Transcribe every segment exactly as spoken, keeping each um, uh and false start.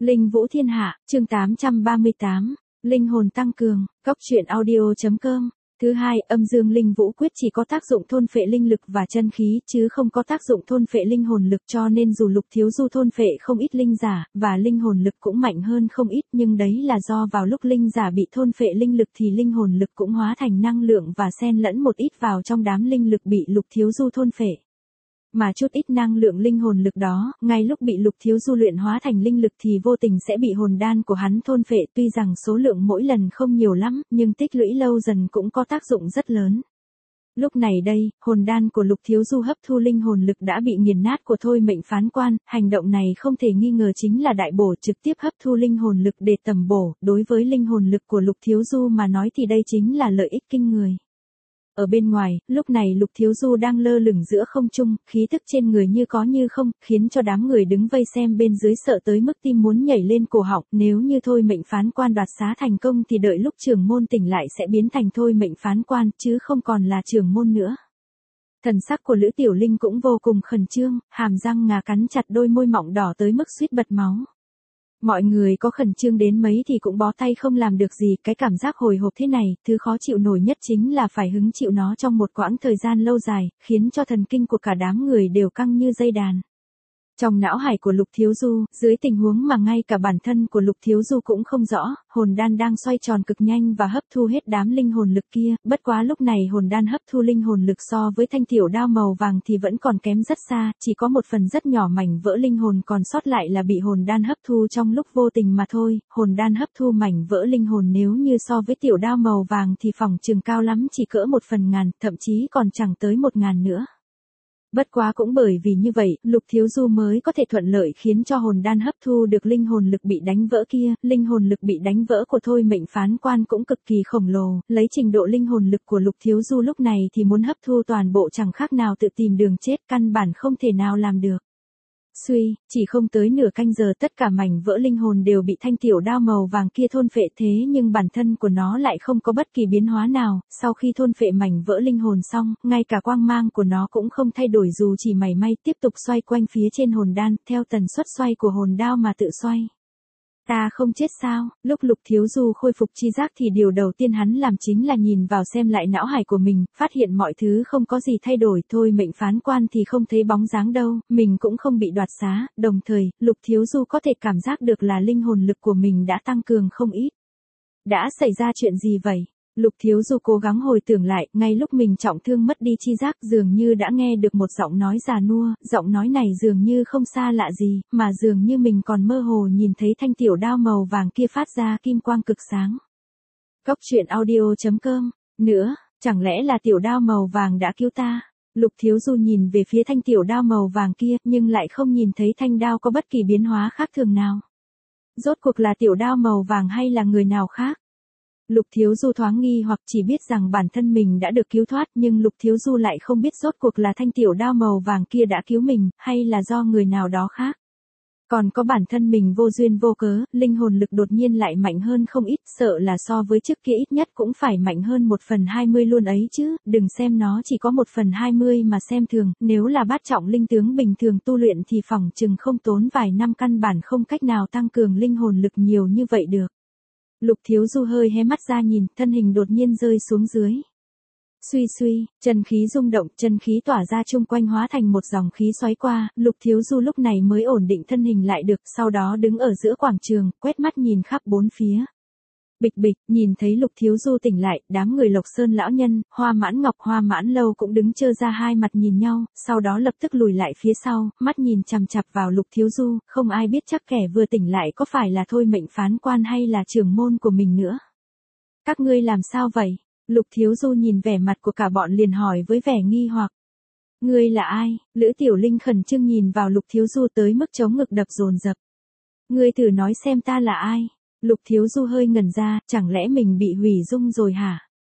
Linh Vũ Thiên Hạ, chương tám trăm ba mươi tám, Linh hồn tăng cường, Cốc truyện audio.com. Thứ hai, âm dương linh vũ quyết chỉ có tác dụng thôn phệ linh lực và chân khí chứ không có tác dụng thôn phệ linh hồn lực, cho nên dù Lục Thiếu Du thôn phệ không ít linh giả, và linh hồn lực cũng mạnh hơn không ít, nhưng đấy là do vào lúc linh giả bị thôn phệ linh lực thì linh hồn lực cũng hóa thành năng lượng và xen lẫn một ít vào trong đám linh lực bị Lục Thiếu Du thôn phệ. Mà chút ít năng lượng linh hồn lực đó, ngay lúc bị Lục Thiếu Du luyện hóa thành linh lực thì vô tình sẽ bị hồn đan của hắn thôn phệ, tuy rằng số lượng mỗi lần không nhiều lắm, nhưng tích lũy lâu dần cũng có tác dụng rất lớn. Lúc này đây, hồn đan của Lục Thiếu Du hấp thu linh hồn lực đã bị nghiền nát của thôi mệnh phán quan, hành động này không thể nghi ngờ chính là đại bổ, trực tiếp hấp thu linh hồn lực để tầm bổ, đối với linh hồn lực của Lục Thiếu Du mà nói thì đây chính là lợi ích kinh người. Ở bên ngoài, lúc này Lục Thiếu Du đang lơ lửng giữa không trung, khí tức trên người như có như không, khiến cho đám người đứng vây xem bên dưới sợ tới mức tim muốn nhảy lên cổ họng, nếu như thôi mệnh phán quan đoạt xá thành công thì đợi lúc trưởng môn tỉnh lại sẽ biến thành thôi mệnh phán quan, chứ không còn là trưởng môn nữa. Thần sắc của Lữ Tiểu Linh cũng vô cùng khẩn trương, hàm răng ngà cắn chặt đôi môi mọng đỏ tới mức suýt bật máu. Mọi người có khẩn trương đến mấy thì cũng bó tay không làm được gì, cái cảm giác hồi hộp thế này, thứ khó chịu nổi nhất chính là phải hứng chịu nó trong một quãng thời gian lâu dài, khiến cho thần kinh của cả đám người đều căng như dây đàn. Trong não hải của Lục Thiếu Du, dưới tình huống mà ngay cả bản thân của Lục Thiếu Du cũng không rõ, hồn đan đang xoay tròn cực nhanh và hấp thu hết đám linh hồn lực kia, bất quá lúc này hồn đan hấp thu linh hồn lực so với thanh tiểu đao màu vàng thì vẫn còn kém rất xa, chỉ có một phần rất nhỏ mảnh vỡ linh hồn còn sót lại là bị hồn đan hấp thu trong lúc vô tình mà thôi. Hồn đan hấp thu mảnh vỡ linh hồn nếu như so với tiểu đao màu vàng thì phòng chừng cao lắm chỉ cỡ một phần ngàn, thậm chí còn chẳng tới một ngàn nữa. Bất quá cũng bởi vì như vậy, Lục Thiếu Du mới có thể thuận lợi khiến cho hồn đan hấp thu được linh hồn lực bị đánh vỡ kia, linh hồn lực bị đánh vỡ của thôi mệnh phán quan cũng cực kỳ khổng lồ, lấy trình độ linh hồn lực của Lục Thiếu Du lúc này thì muốn hấp thu toàn bộ chẳng khác nào tự tìm đường chết, căn bản không thể nào làm được. Suy, chỉ không tới nửa canh giờ tất cả mảnh vỡ linh hồn đều bị thanh tiểu đao màu vàng kia thôn phệ, thế nhưng bản thân của nó lại không có bất kỳ biến hóa nào, sau khi thôn phệ mảnh vỡ linh hồn xong, ngay cả quang mang của nó cũng không thay đổi dù chỉ mảy may, tiếp tục xoay quanh phía trên hồn đan, theo tần suất xoay của hồn đao mà tự xoay. Ta không chết sao? Lúc Lục Thiếu Du khôi phục chi giác thì điều đầu tiên hắn làm chính là nhìn vào xem lại não hải của mình, phát hiện mọi thứ không có gì thay đổi, thôi mệnh phán quan thì không thấy bóng dáng đâu, mình cũng không bị đoạt xá, đồng thời, Lục Thiếu Du có thể cảm giác được là linh hồn lực của mình đã tăng cường không ít. Đã xảy ra chuyện gì vậy? Lục Thiếu Du cố gắng hồi tưởng lại, ngay lúc mình trọng thương mất đi chi giác dường như đã nghe được một giọng nói già nua, giọng nói này dường như không xa lạ gì, mà dường như mình còn mơ hồ nhìn thấy thanh tiểu đao màu vàng kia phát ra kim quang cực sáng. Cốc truyện audio.com, nữa, chẳng lẽ là tiểu đao màu vàng đã cứu ta? Lục Thiếu Du nhìn về phía thanh tiểu đao màu vàng kia, nhưng lại không nhìn thấy thanh đao có bất kỳ biến hóa khác thường nào. Rốt cuộc là tiểu đao màu vàng hay là người nào khác? Lục Thiếu Du thoáng nghi hoặc, chỉ biết rằng bản thân mình đã được cứu thoát, nhưng Lục Thiếu Du lại không biết rốt cuộc là thanh tiểu đao màu vàng kia đã cứu mình, hay là do người nào đó khác. Còn có bản thân mình vô duyên vô cớ, linh hồn lực đột nhiên lại mạnh hơn không ít, sợ là so với trước kia ít nhất cũng phải mạnh hơn một phần hai mươi luôn ấy chứ, đừng xem nó chỉ có một phần hai mươi mà xem thường, nếu là bát trọng linh tướng bình thường tu luyện thì phỏng chừng không tốn vài năm căn bản không cách nào tăng cường linh hồn lực nhiều như vậy được. Lục Thiếu Du hơi hé mắt ra nhìn, thân hình đột nhiên rơi xuống dưới. Suy suy, chân khí rung động, chân khí tỏa ra chung quanh hóa thành một dòng khí xoáy qua, Lục Thiếu Du lúc này mới ổn định thân hình lại được, sau đó đứng ở giữa quảng trường, quét mắt nhìn khắp bốn phía. Bịch bịch, nhìn thấy Lục Thiếu Du tỉnh lại, đám người Lộc Sơn lão nhân, Hoa Mãn Ngọc Hoa Mãn Lâu cũng đứng trơ ra hai mặt nhìn nhau, sau đó lập tức lùi lại phía sau, mắt nhìn chằm chằm vào Lục Thiếu Du, không ai biết chắc kẻ vừa tỉnh lại có phải là thôi mệnh phán quan hay là trưởng môn của mình nữa. Các ngươi làm sao vậy? Lục Thiếu Du nhìn vẻ mặt của cả bọn liền hỏi với vẻ nghi hoặc. Ngươi là ai? Lữ Tiểu Linh khẩn trương nhìn vào Lục Thiếu Du tới mức chống ngực đập dồn dập. Ngươi thử nói xem ta là ai? Lục Thiếu Du hơi ngẩn ra, chẳng lẽ mình bị hủy dung rồi hả?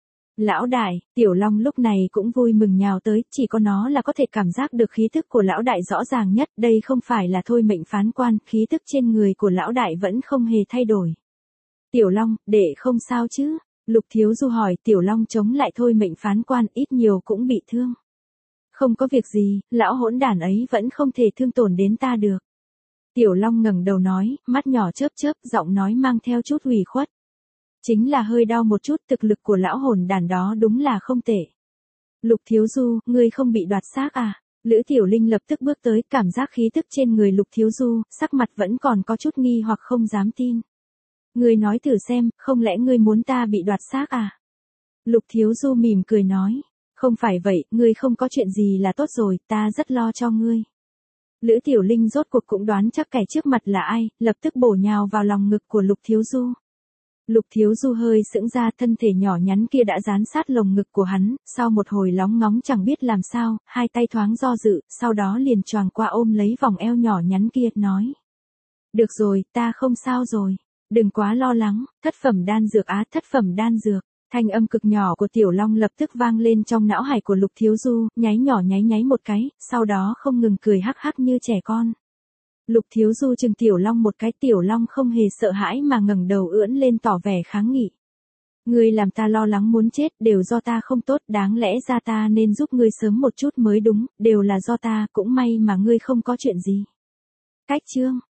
Lão đại, Tiểu Long lúc này cũng vui mừng nhào tới, chỉ có nó là có thể cảm giác được khí thức của lão đại rõ ràng nhất, đây không phải là thôi mệnh phán quan, khí thức trên người của lão đại vẫn không hề thay đổi. Tiểu Long, đệ không sao chứ? Lục Thiếu Du hỏi. Tiểu Long chống lại thôi mệnh phán quan, ít nhiều cũng bị thương. Không có việc gì, lão hỗn đản ấy vẫn không thể thương tổn đến ta được. Tiểu Long ngẩng đầu nói, mắt nhỏ chớp chớp, giọng nói mang theo chút ủy khuất. Chính là hơi đau một chút, thực lực của lão hồn đàn đó đúng là không tệ. Lục Thiếu Du, ngươi không bị đoạt xác à? Lữ Tiểu Linh lập tức bước tới, cảm giác khí tức trên người Lục Thiếu Du, sắc mặt vẫn còn có chút nghi hoặc không dám tin. Ngươi nói thử xem, không lẽ ngươi muốn ta bị đoạt xác à? Lục Thiếu Du mỉm cười nói, không phải vậy, ngươi không có chuyện gì là tốt rồi, ta rất lo cho ngươi. Lữ Tiểu Linh rốt cuộc cũng đoán chắc kẻ trước mặt là ai, lập tức bổ nhào vào lòng ngực của Lục Thiếu Du. Lục Thiếu Du hơi sững ra, thân thể nhỏ nhắn kia đã dán sát lồng ngực của hắn, sau một hồi lóng ngóng chẳng biết làm sao, hai tay thoáng do dự, sau đó liền choàng qua ôm lấy vòng eo nhỏ nhắn kia, nói. Được rồi, ta không sao rồi. Đừng quá lo lắng, thất phẩm đan dược á, thất phẩm đan dược. Thanh âm cực nhỏ của Tiểu Long lập tức vang lên trong não hải của Lục Thiếu Du, nháy nhỏ nháy nháy một cái, sau đó không ngừng cười hắc hắc như trẻ con. Lục Thiếu Du chừng Tiểu Long một cái, Tiểu Long không hề sợ hãi mà ngẩng đầu ưỡn lên tỏ vẻ kháng nghị. Ngươi làm ta lo lắng muốn chết, đều do ta không tốt, đáng lẽ ra ta nên giúp ngươi sớm một chút mới đúng, đều là do ta, cũng may mà ngươi không có chuyện gì. Cách chương